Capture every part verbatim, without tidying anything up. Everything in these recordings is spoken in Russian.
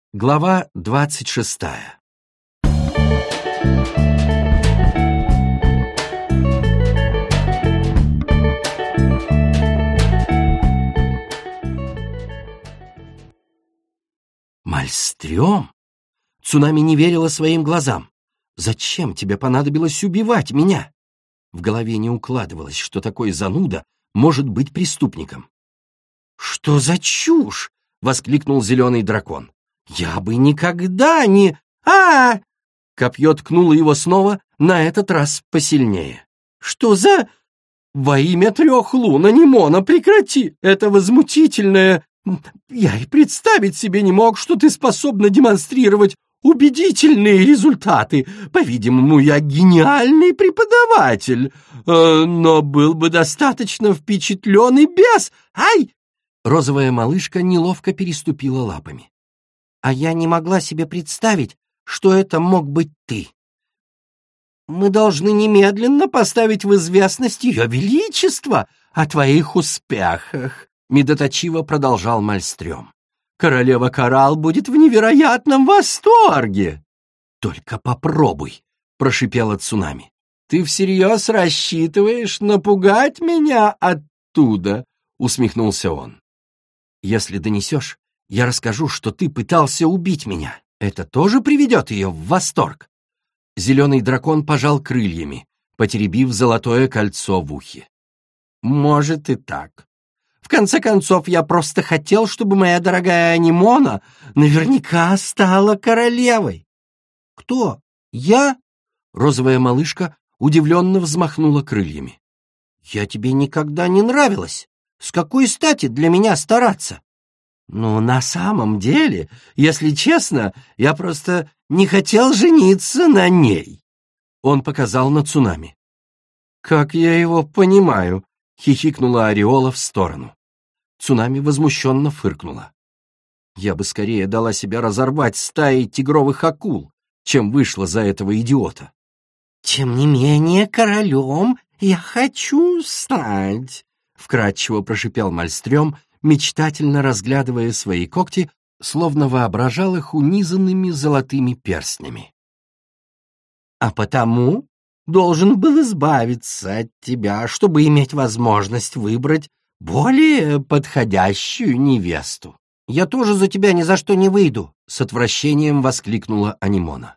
Глава двадцать шестая. Мальстрём? Цунами не верила своим глазам. Зачем тебе понадобилось убивать меня? В голове не укладывалось, что такой зануда может быть преступником. «Что за чушь?» — воскликнул зеленый дракон. «Я бы никогда не... а, -а, -а Копье ткнуло его снова, на этот раз посильнее. «Что за... Во имя трех лун, Анимона, прекрати! Это возмутительное... Я и представить себе не мог, что ты способна демонстрировать убедительные результаты. По-видимому, я гениальный преподаватель, но был бы достаточно впечатлен и без... Ай!» Розовая малышка неловко переступила лапами. «А я не могла себе представить, что это мог быть ты. Мы должны немедленно поставить в известность Ее Величество о твоих успехах», — медоточиво продолжал Мальстрём. «Королева Коралл будет в невероятном восторге». «Только попробуй», — прошипела Цунами. «Ты всерьез рассчитываешь напугать меня оттуда?» — усмехнулся он. «Если донесешь, я расскажу, что ты пытался убить меня. Это тоже приведет ее в восторг». Зеленый дракон пожал крыльями, потеребив золотое кольцо в ухе. «Может и так. В конце концов, я просто хотел, чтобы моя дорогая Анимона наверняка стала королевой». «Кто? Я?» Розовая малышка удивленно взмахнула крыльями. «Я тебе никогда не нравилась. С какой стати для меня стараться?» «Ну, на самом деле, если честно, я просто не хотел жениться на ней». Он показал на Цунами. «Как я его понимаю», — хихикнула Ореола в сторону. Цунами возмущенно фыркнула. «Я бы скорее дала себя разорвать стаей тигровых акул, чем вышла за этого идиота». «Тем не менее, королем я хочу стать», — вкратчиво прошипел Мальстрём, мечтательно разглядывая свои когти, словно воображал их унизанными золотыми перстнями. «А потому должен был избавиться от тебя, чтобы иметь возможность выбрать более подходящую невесту». «Я тоже за тебя ни за что не выйду», — с отвращением воскликнула Анимона.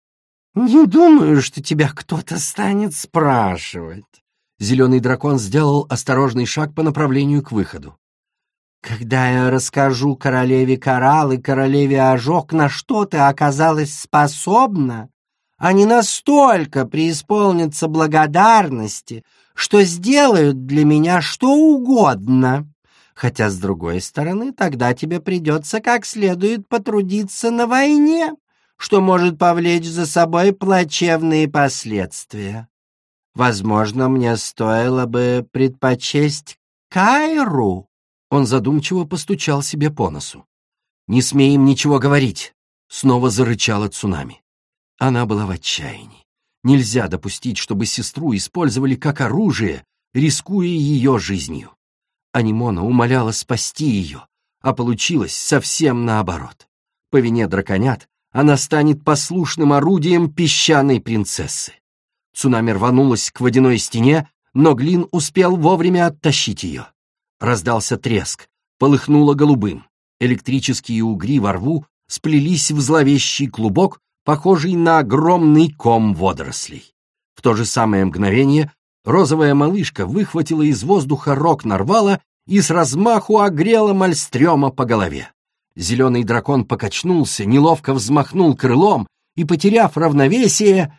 «Не думаю, что тебя кто-то станет спрашивать». Зеленый дракон сделал осторожный шаг по направлению к выходу. «Когда я расскажу королеве Коралл и королеве Ожог, на что ты оказалась способна, они настолько преисполнятся благодарности, что сделают для меня что угодно. Хотя, с другой стороны, тогда тебе придется как следует потрудиться на войне, что может повлечь за собой плачевные последствия. Возможно, мне стоило бы предпочесть Кайру». Он задумчиво постучал себе по носу. «Не смей им ничего говорить!» — снова зарычала Цунами. Она была в отчаянии. Нельзя допустить, чтобы сестру использовали как оружие, рискуя ее жизнью. Анимона умоляла спасти ее, а получилось совсем наоборот. По вине драконят она станет послушным орудием песчаной принцессы. Цунами рванулась к водяной стене, но Глин успел вовремя оттащить ее. Раздался треск, полыхнуло голубым. Электрические угри во рву сплелись в зловещий клубок, похожий на огромный ком водорослей. В то же самое мгновение розовая малышка выхватила из воздуха рог нарвала и с размаху огрела Мальстрёма по голове. Зеленый дракон покачнулся, неловко взмахнул крылом и, потеряв равновесие,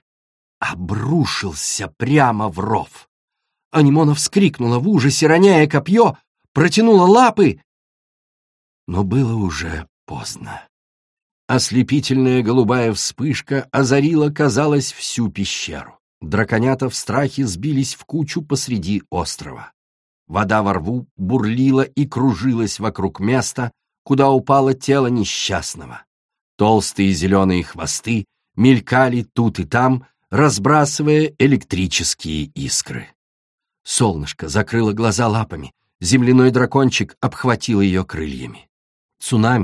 обрушился прямо в ров. Анимона вскрикнула в ужасе, роняя копье, протянула лапы, но было уже поздно. Ослепительная голубая вспышка озарила, казалось, всю пещеру. Драконята в страхе сбились в кучу посреди острова. Вода во рву бурлила и кружилась вокруг места, куда упало тело несчастного. Толстые зеленые хвосты мелькали тут и там, разбрасывая электрические искры. Солнышко закрыло глаза лапами, земляной дракончик обхватил ее крыльями. Цунами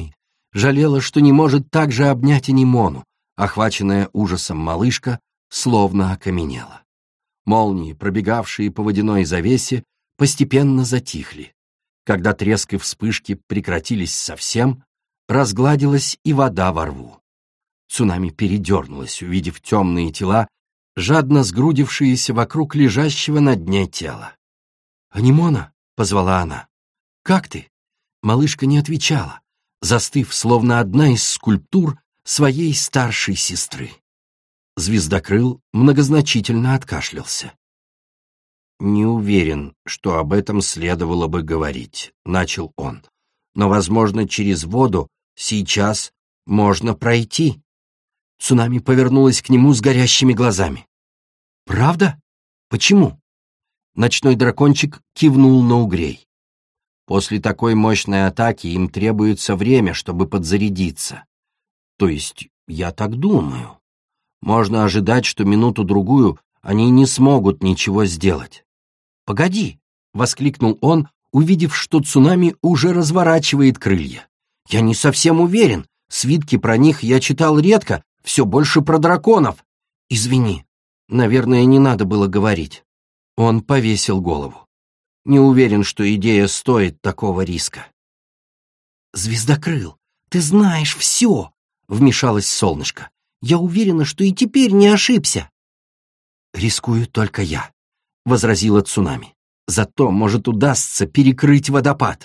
Жалела, что не может также обнять Анимону. Охваченная ужасом малышка словно окаменела. Молнии, пробегавшие по водяной завесе, постепенно затихли. Когда треск и вспышки прекратились совсем, разгладилась и вода во рву. Цунами передернулась, увидев темные тела, жадно сгрудившиеся вокруг лежащего на дне тела. «Анимона!» — позвала она. «Как ты?» Малышка не отвечала, застыв, словно одна из скульптур своей старшей сестры. Звездокрыл многозначительно откашлялся. «Не уверен, что об этом следовало бы говорить», — начал он. «Но, возможно, через воду сейчас можно пройти». Цунами повернулась к нему с горящими глазами. «Правда? Почему?» Ночной дракончик кивнул на угрей. «После такой мощной атаки им требуется время, чтобы подзарядиться. То есть, я так думаю. Можно ожидать, что минуту-другую они не смогут ничего сделать». «Погоди!» — воскликнул он, увидев, что Цунами уже разворачивает крылья. «Я не совсем уверен. Свитки про них я читал редко, все больше про драконов. Извини, наверное, не надо было говорить». Он повесил голову. «Не уверен, что идея стоит такого риска». «Звездокрыл, ты знаешь все!» — вмешалось солнышко. «Я уверена, что и теперь не ошибся». «Рискую только я», — возразила Цунами. «Зато, может, удастся перекрыть водопад».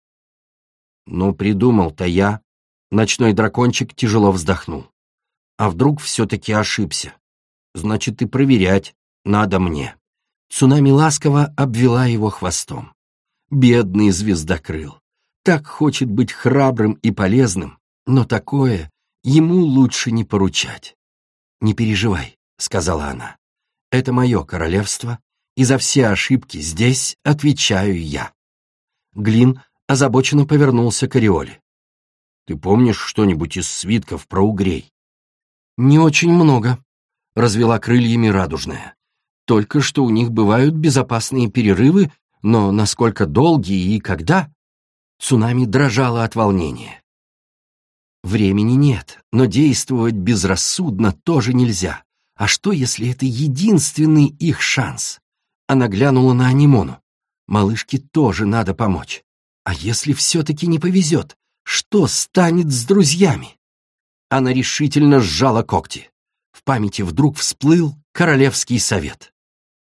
«Ну, придумал-то я», — ночной дракончик тяжело вздохнул. «А вдруг все-таки ошибся? Значит, и проверять надо мне». Цунами ласково обвела его хвостом. Бедный звездокрыл. Так хочет быть храбрым и полезным, но такое ему лучше не поручать. «Не переживай», — сказала она. «Это мое королевство, и за все ошибки здесь отвечаю я». Глин озабоченно повернулся к Ореоле. «Ты помнишь что-нибудь из свитков про угрей?» «Не очень много», — развела крыльями радужная. «Только что у них бывают безопасные перерывы, но насколько долгие и когда?» Цунами дрожала от волнения. «Времени нет, но действовать безрассудно тоже нельзя. А что, если это единственный их шанс?» Она глянула на Анимону. «Малышке тоже надо помочь. А если все-таки не повезет, что станет с друзьями?» Она решительно сжала когти. В памяти вдруг всплыл Королевский совет.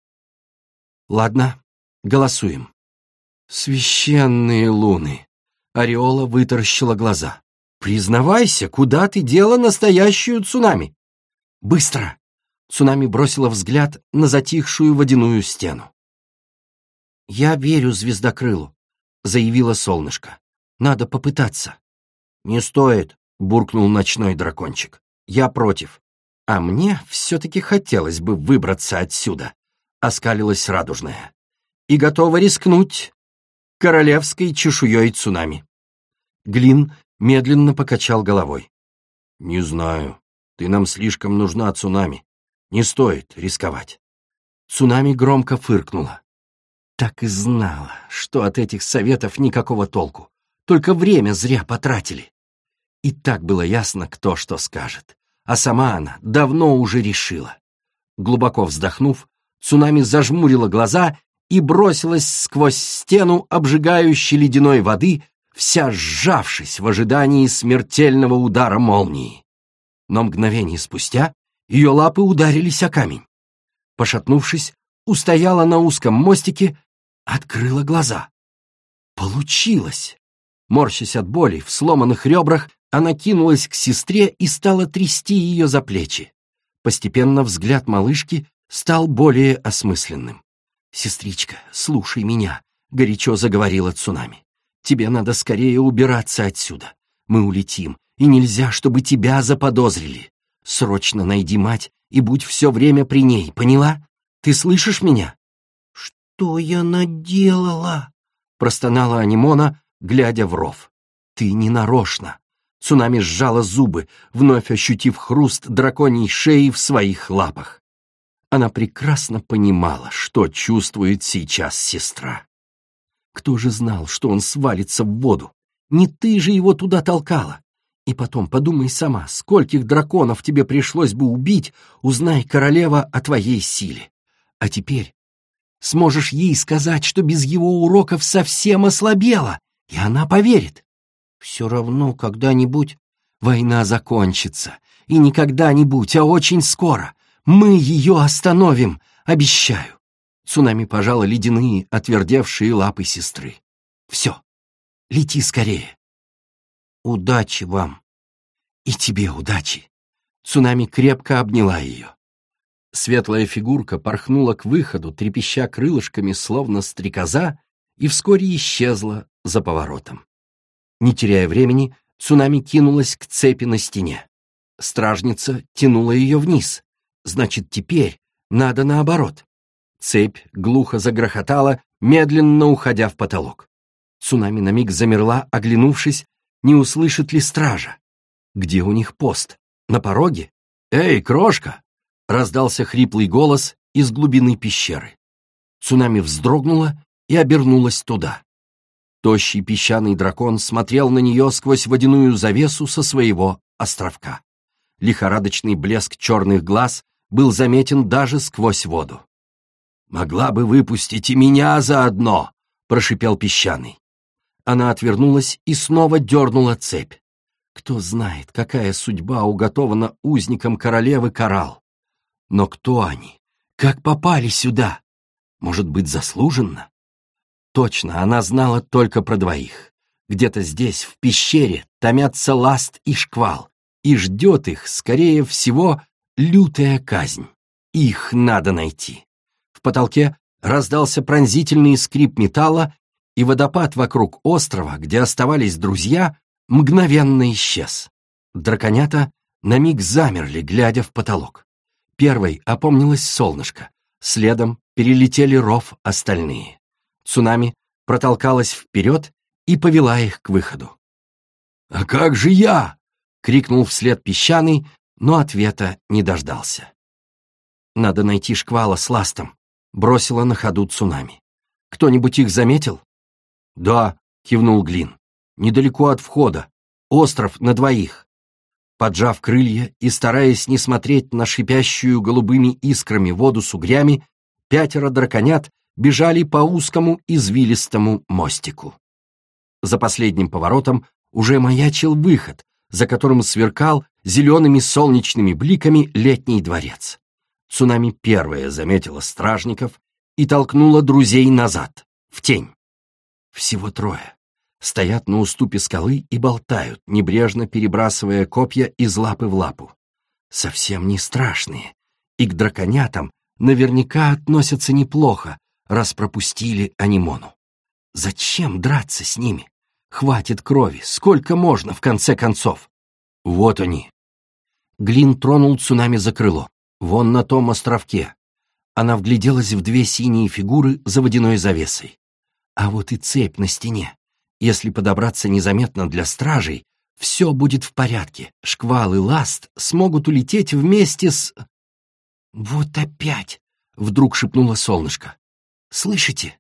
«Ладно, голосуем». «Священные луны!» Ореола вытаращила глаза. «Признавайся, куда ты дела настоящую Цунами?» «Быстро!» Цунами бросила взгляд на затихшую водяную стену. «Я верю звездокрылу», — заявила солнышко. «Надо попытаться». «Не стоит», — буркнул ночной дракончик. «Я против». «А мне все-таки хотелось бы выбраться отсюда», — оскалилась радужная. «И готова рискнуть королевской чешуей Цунами». Глин медленно покачал головой. «Не знаю. Ты нам слишком нужна, Цунами. Не стоит рисковать». Цунами громко фыркнула. Так и знала, что от этих советов никакого толку. Только время зря потратили. И так было ясно, кто что скажет. А сама она давно уже решила. Глубоко вздохнув, Цунами зажмурила глаза и бросилась сквозь стену обжигающей ледяной воды, вся сжавшись в ожидании смертельного удара молнии. Но мгновение спустя ее лапы ударились о камень. Пошатнувшись, устояла на узком мостике, открыла глаза. Получилось! Морщась от боли в сломанных ребрах, она кинулась к сестре и стала трясти ее за плечи. Постепенно взгляд малышки стал более осмысленным. «Сестричка, слушай меня», — горячо заговорила Цунами. «Тебе надо скорее убираться отсюда. Мы улетим, и нельзя, чтобы тебя заподозрили. Срочно найди мать и будь все время при ней, поняла? Ты слышишь меня?» «Что я наделала?» — простонала Анимона, глядя в ров. «Ты не нарочно». Цунами сжала зубы, вновь ощутив хруст драконьей шеи в своих лапах. Она прекрасно понимала, что чувствует сейчас сестра. Кто же знал, что он свалится в воду? Не ты же его туда толкала. И потом подумай сама, скольких драконов тебе пришлось бы убить, узнай, королева, о твоей силе. А теперь сможешь ей сказать, что без его уроков совсем ослабела, и она поверит. Все равно когда-нибудь война закончится, и не когда-нибудь, а очень скоро. Мы ее остановим, обещаю. Цунами пожала ледяные, отвердевшие лапы сестры. Все, лети скорее. Удачи вам. И тебе удачи. Цунами крепко обняла ее. Светлая фигурка порхнула к выходу, трепеща крылышками, словно стрекоза, и вскоре исчезла за поворотом. Не теряя времени, Цунами кинулась к цепи на стене. Стражница тянула ее вниз. Значит, теперь надо наоборот. Цепь глухо загрохотала, медленно уходя в потолок. Цунами на миг замерла, оглянувшись, не услышит ли стража. Где у них пост? На пороге? «Эй, крошка!» — раздался хриплый голос из глубины пещеры. Цунами вздрогнула и обернулась туда. Тощий песчаный дракон смотрел на нее сквозь водяную завесу со своего островка. Лихорадочный блеск черных глаз был заметен даже сквозь воду. «Могла бы выпустить и меня заодно!» — прошипел песчаный. Она отвернулась и снова дернула цепь. Кто знает, какая судьба уготована узникам королевы Коралл. Но кто они? Как попали сюда? Может быть, заслуженно? Точно, она знала только про двоих. Где-то здесь, в пещере, томятся Ласт и Шквал, и ждет их, скорее всего, лютая казнь. Их надо найти. В потолке раздался пронзительный скрип металла, и водопад вокруг острова, где оставались друзья, мгновенно исчез. Драконята на миг замерли, глядя в потолок. Первой опомнилось солнышко, следом перелетели ров остальные. Цунами протолкалась вперед и повела их к выходу. «А как же я?» — крикнул вслед песчаный, но ответа не дождался. «Надо найти Шквала с Ластом», — бросила на ходу Цунами. «Кто-нибудь их заметил?» «Да», — кивнул Глин. «Недалеко от входа. Остров на двоих». Поджав крылья и стараясь не смотреть на шипящую голубыми искрами воду с угрями, пятеро драконят бежали по узкому извилистому мостику. За последним поворотом уже маячил выход, за которым сверкал зелеными солнечными бликами летний дворец. Цунами первая заметила стражников и толкнула друзей назад, в тень. Всего трое. Стоят на уступе скалы и болтают, небрежно перебрасывая копья из лапы в лапу. Совсем не страшные, и к драконятам наверняка относятся неплохо, раз пропустили анимону. Зачем драться с ними? Хватит крови, сколько можно, в конце концов? Вот они. Глин тронул Цунами за крыло. Вон на том островке. Она вгляделась в две синие фигуры за водяной завесой. А вот и цепь на стене. Если подобраться незаметно для стражей, все будет в порядке. Шквал и Ласт смогут улететь вместе с... «Вот опять!» — вдруг шепнуло солнышко. «Слышите?»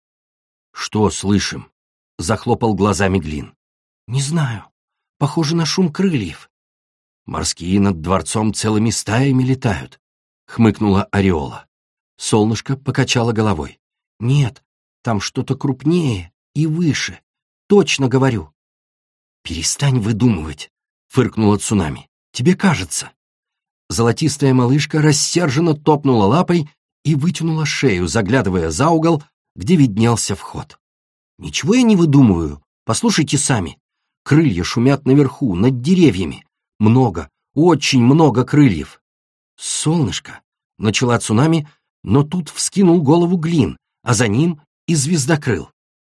«Что слышим?» — захлопал глазами Глин. «Не знаю. Похоже на шум крыльев». «Морские над дворцом целыми стаями летают», — хмыкнула Ореола. Солнышко покачало головой. «Нет, там что-то крупнее и выше. Точно говорю». «Перестань выдумывать», — фыркнула Цунами. «Тебе кажется». Золотистая малышка рассерженно топнула лапой и вытянула шею, заглядывая за угол, где виднелся вход. «Ничего я не выдумываю. Послушайте сами. Крылья шумят наверху, над деревьями. Много, очень много крыльев». «Солнышко», — начала Цунами, но тут вскинул голову Глин, а за ним и Звездокрыл.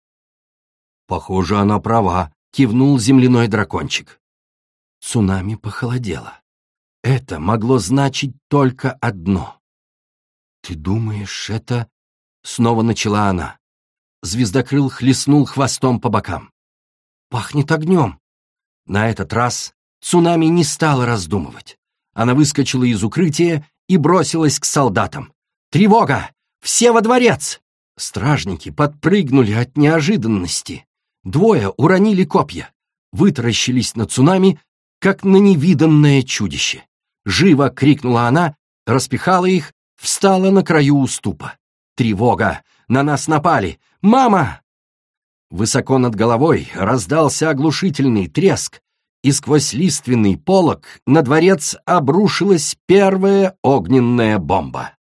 «Похоже, она права», — кивнул земляной дракончик. Цунами похолодело. Это могло значить только одно. «Ты думаешь, это...» — снова начала она. Звездокрыл хлестнул хвостом по бокам. «Пахнет огнем». На этот раз Цунами не стала раздумывать. Она выскочила из укрытия и бросилась к солдатам. «Тревога! Все во дворец!» Стражники подпрыгнули от неожиданности. Двое уронили копья, вытаращились на Цунами, как на невиданное чудище. Живо крикнула она, распихала их, встала на краю уступа. Тревога! На нас напали! Мама! Высоко над головой раздался оглушительный треск, и сквозь лиственный полог на дворец обрушилась первая огненная бомба.